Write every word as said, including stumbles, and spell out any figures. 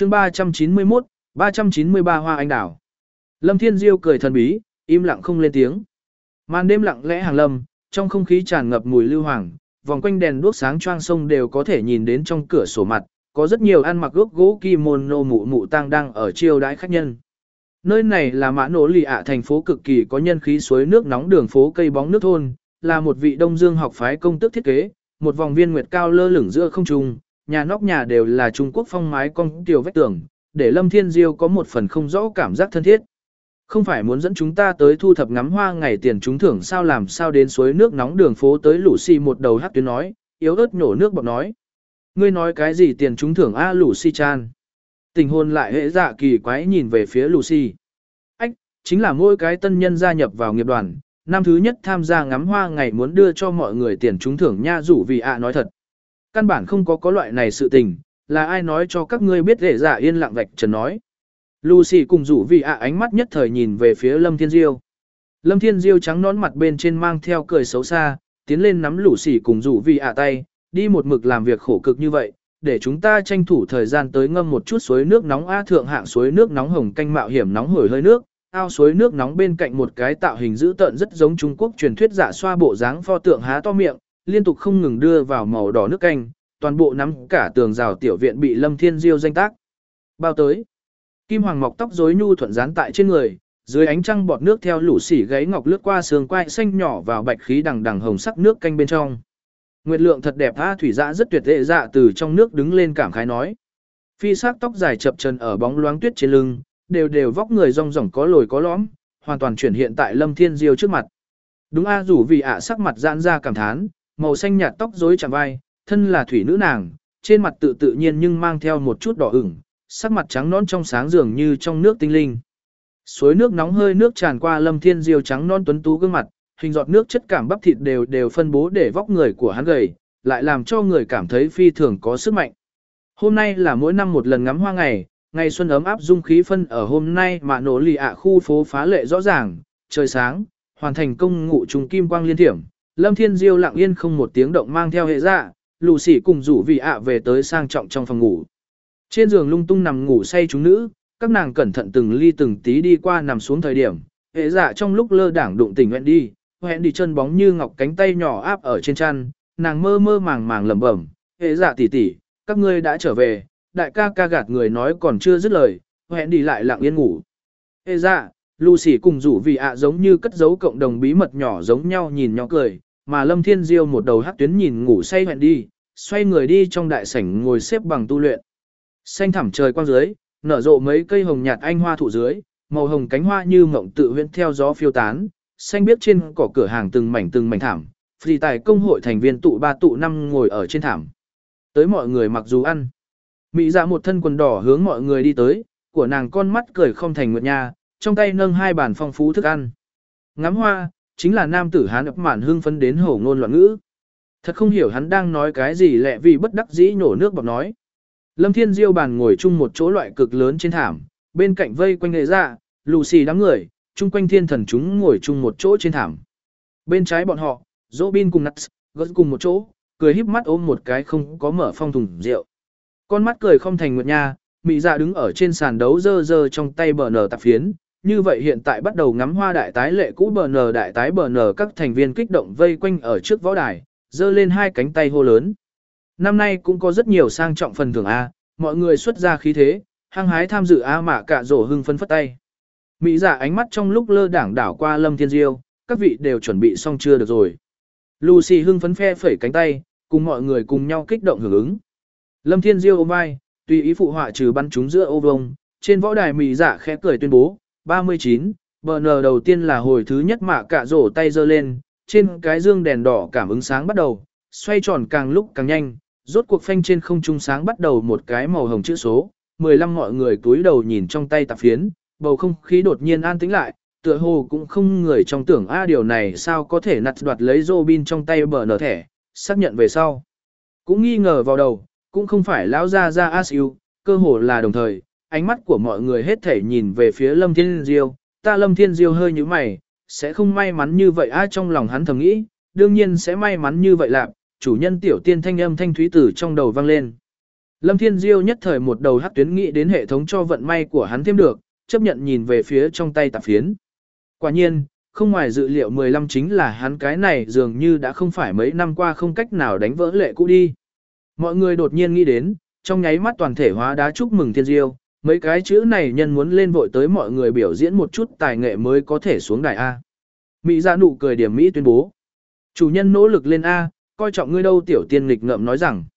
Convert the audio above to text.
chương ba trăm chín mươi mốt, ba trăm chín mươi ba hoa anh đào. Lâm Thiên Diêu cười thần bí, im lặng không lên tiếng. Màn đêm lặng lẽ hàng lâm, trong không khí tràn ngập mùi lưu hoàng, vòng quanh đèn đuốc sáng choang sông đều có thể nhìn đến trong cửa sổ mặt, có rất nhiều ăn mặc gốc gỗ kimono mụ mụ tang đang ở chiêu đãi khách nhân. Nơi này là Mã Nỗ Lì ạ, thành phố cực kỳ có nhân khí suối nước nóng đường phố cây bóng nước thôn, là một vị Đông Dương học phái công tước thiết kế, một vòng viên nguyệt cao lơ lửng giữa không trung, nhà nóc nhà đều là Trung Quốc phong mái cong tiểu vách tường, để Lâm Thiên Diêu có một phần không rõ cảm giác thân thiết. Không phải muốn dẫn chúng ta tới thu thập ngắm hoa ngày tiền trúng thưởng sao, làm sao đến suối nước nóng đường phố tới. Lucy một đầu hát tuyến nói, yếu ớt nhổ nước bọt nói. Ngươi nói cái gì tiền trúng thưởng a Lucy chan. Tình hôn lại hệ dạ kỳ quái nhìn về phía Lucy. Ách, chính là mỗi cái tân nhân gia nhập vào nghiệp đoàn, năm thứ nhất tham gia ngắm hoa ngày muốn đưa cho mọi người tiền trúng thưởng nha. Rủ vì ạ nói thật. Căn bản không có có loại này sự tình, là ai nói cho các ngươi biết. Hệ dạ yên lặng vạch trần nói. Lucy cùng rủ vì ạ ánh mắt nhất thời nhìn về phía Lâm Thiên Diêu. Lâm Thiên Diêu trắng nón mặt bên trên mang theo cười xấu xa, tiến lên nắm Lucy cùng rủ vì ạ tay, đi một mực làm việc khổ cực như vậy, để chúng ta tranh thủ thời gian tới ngâm một chút suối nước nóng a. Thượng hạng suối nước nóng hồng canh mạo hiểm nóng hổi hơi nước, ao suối nước nóng bên cạnh một cái tạo hình dữ tợn rất giống Trung Quốc truyền thuyết dạ xoa bộ dáng pho tượng há to miệng, liên tục không ngừng đưa vào màu đỏ nước canh, toàn bộ nắm cả tường rào tiểu viện bị Lâm Thiên Diêu danh tác bao tới. Kim hoàng mọc tóc rối nhu thuận dán tại trên người, dưới ánh trăng bọt nước theo lũ xỉ gáy ngọc lướt qua sườn quai xanh nhỏ vào bạch khí đằng đằng hồng sắc nước canh bên trong. Nguyệt lượng thật đẹp a. Thủy dạ rất tuyệt lệ dạ từ trong nước đứng lên cảm khái nói. Phi sắc tóc dài chập chờn ở bóng loáng tuyết trên lưng, đều đều vóc người rong ròng có lồi có lõm, hoàn toàn chuyển hiện tại Lâm Thiên Diêu trước mặt. Đúng a. Rủ vì ạ sắc mặt giãn ra cảm thán, màu xanh nhạt tóc rối chạm vai, thân là thủy nữ nàng, trên mặt tự tự nhiên nhưng mang theo một chút đỏ ửng, sắc mặt trắng nõn trong sáng dường như trong nước tinh linh. Suối nước nóng hơi nước tràn qua Lâm Thiên Diêu trắng non tuấn tú gương mặt, hình giọt nước chất cảm bắp thịt đều đều phân bố để vóc người của hắn gầy, lại làm cho người cảm thấy phi thường có sức mạnh. Hôm nay là mỗi năm một lần ngắm hoa ngày, ngày xuân ấm áp dung khí phân ở hôm nay mà Nỗ Lì ạ khu phố phá lệ rõ ràng, trời sáng, hoàn thành công ngụ trùng kim quang liên thiểm. Lâm Thiên Diêu lặng yên không một tiếng động mang theo hệ dạ, Lucy cùng rủ vì ạ về tới sang trọng trong phòng ngủ. Trên giường lung tung nằm ngủ say chúng nữ, các nàng cẩn thận từng ly từng tí đi qua nằm xuống thời điểm, hệ dạ trong lúc lơ đảng đụng tỉnh hẹn đi, hẹn đi chân bóng như ngọc cánh tay nhỏ áp ở trên chăn, nàng mơ mơ màng màng lẩm bẩm, hệ dạ tỷ tỷ, các ngươi đã trở về. Đại ca ca gạt người nói còn chưa dứt lời, hẹn đi lại lặng yên ngủ. Hệ dạ, Lucy cùng rủ vì ạ giống như cất giấu cộng đồng bí mật nhỏ giống nhau nhìn nhau cười, mà Lâm Thiên Diêu một đầu hắc tuyến nhìn ngủ say hẹn đi, xoay người đi trong đại sảnh ngồi xếp bằng tu luyện. Xanh thẳm trời quang dưới, nở rộ mấy cây hồng nhạt anh hoa thụ dưới, màu hồng cánh hoa như mộng tự huyễn theo gió phiêu tán, xanh biếc trên cỏ cửa hàng từng mảnh từng mảnh thảm, phì tài công hội thành viên tụ ba tụ năm ngồi ở trên thảm. Tới mọi người mặc dù ăn. Mỹ dạ một thân quần đỏ hướng mọi người đi tới, của nàng con mắt cười không thành nguyệt nha, trong tay nâng hai bàn phong phú thức ăn. Ngắm hoa, chính là nam tử Hán ấp mạn hưng phấn đến hổ ngôn loạn ngữ. Thật không hiểu hắn đang nói cái gì lẹ vì bất đắc dĩ nổ nước bọt nói. Lâm Thiên Diêu bàn ngồi chung một chỗ loại cực lớn trên thảm, bên cạnh vây quanh nghệ dạ, Lucy đám người, chung quanh thiên thần chúng ngồi chung một chỗ trên thảm. Bên trái bọn họ, Robin cùng Nuts, gật cùng một chỗ, cười híp mắt ôm một cái không có mở phong thùng rượu. Con mắt cười không thành nguyệt nha, Mỹ dạ đứng ở trên sàn đấu dơ dơ trong tay bờ nở tạp phiến. Như vậy hiện tại bắt đầu ngắm hoa đại tái lệ cũ bờ nở đại tái bờ nở các thành viên kích động vây quanh ở trước võ đài, dơ lên hai cánh tay hô lớn. Năm nay cũng có rất nhiều sang trọng phần thưởng A, mọi người xuất ra khí thế, hăng hái tham dự A mạ cả rổ hưng phấn phất tay. Mỹ dạ ánh mắt trong lúc lơ đảng đảo qua Lâm Thiên Diêu, các vị đều chuẩn bị xong chưa được rồi. Lucy hưng phấn phe phẩy cánh tay, cùng mọi người cùng nhau kích động hưởng ứng. Lâm Thiên Diêu ôm vai, tùy ý phụ họa trừ bắn chúng giữa ô vông, trên võ đài Mỹ dạ khẽ cười tuyên bố, ba mươi chín, bờ nờ đầu tiên là hồi thứ nhất mạ cả rổ tay giơ lên, trên cái dương đèn đỏ cảm ứng sáng bắt đầu, xoay tròn càng lúc càng nhanh, rốt cuộc phanh trên không trung sáng bắt đầu một cái màu hồng chữ số, mười lăm mọi người cúi đầu nhìn trong tay tạp phiến, bầu không khí đột nhiên an tĩnh lại, tựa hồ cũng không người trong tưởng a điều này sao có thể nặt đoạt lấy Robin trong tay bờ nở thẻ, xác nhận về sau. Cũng nghi ngờ vào đầu, cũng không phải lão gia gia Asiu, cơ hồ là đồng thời, ánh mắt của mọi người hết thể nhìn về phía Lâm Thiên Diêu, ta Lâm Thiên Diêu hơi như mày, sẽ không may mắn như vậy a trong lòng hắn thầm nghĩ, đương nhiên sẽ may mắn như vậy lạc, chủ nhân tiểu tiên thanh âm thanh thúy tử trong đầu vang lên. Lâm Thiên Diêu nhất thời một đầu hắc tuyến nghĩ đến hệ thống cho vận may của hắn thêm được, chấp nhận nhìn về phía trong tay tạp phiến. Quả nhiên, không ngoài dự liệu mười lăm chính là hắn, cái này dường như đã không phải mấy năm qua không cách nào đánh vỡ lệ cũ đi. Mọi người đột nhiên nghĩ đến, trong nháy mắt toàn thể hóa đá chúc mừng Thiên Diêu, mấy cái chữ này nhân muốn lên vội tới mọi người biểu diễn một chút tài nghệ mới có thể xuống đài A. Mỹ ra nụ cười điểm Mỹ tuyên bố. Chủ nhân nỗ lực lên A, coi trọng ngươi đâu, tiểu tiên nghịch ngợm nói rằng.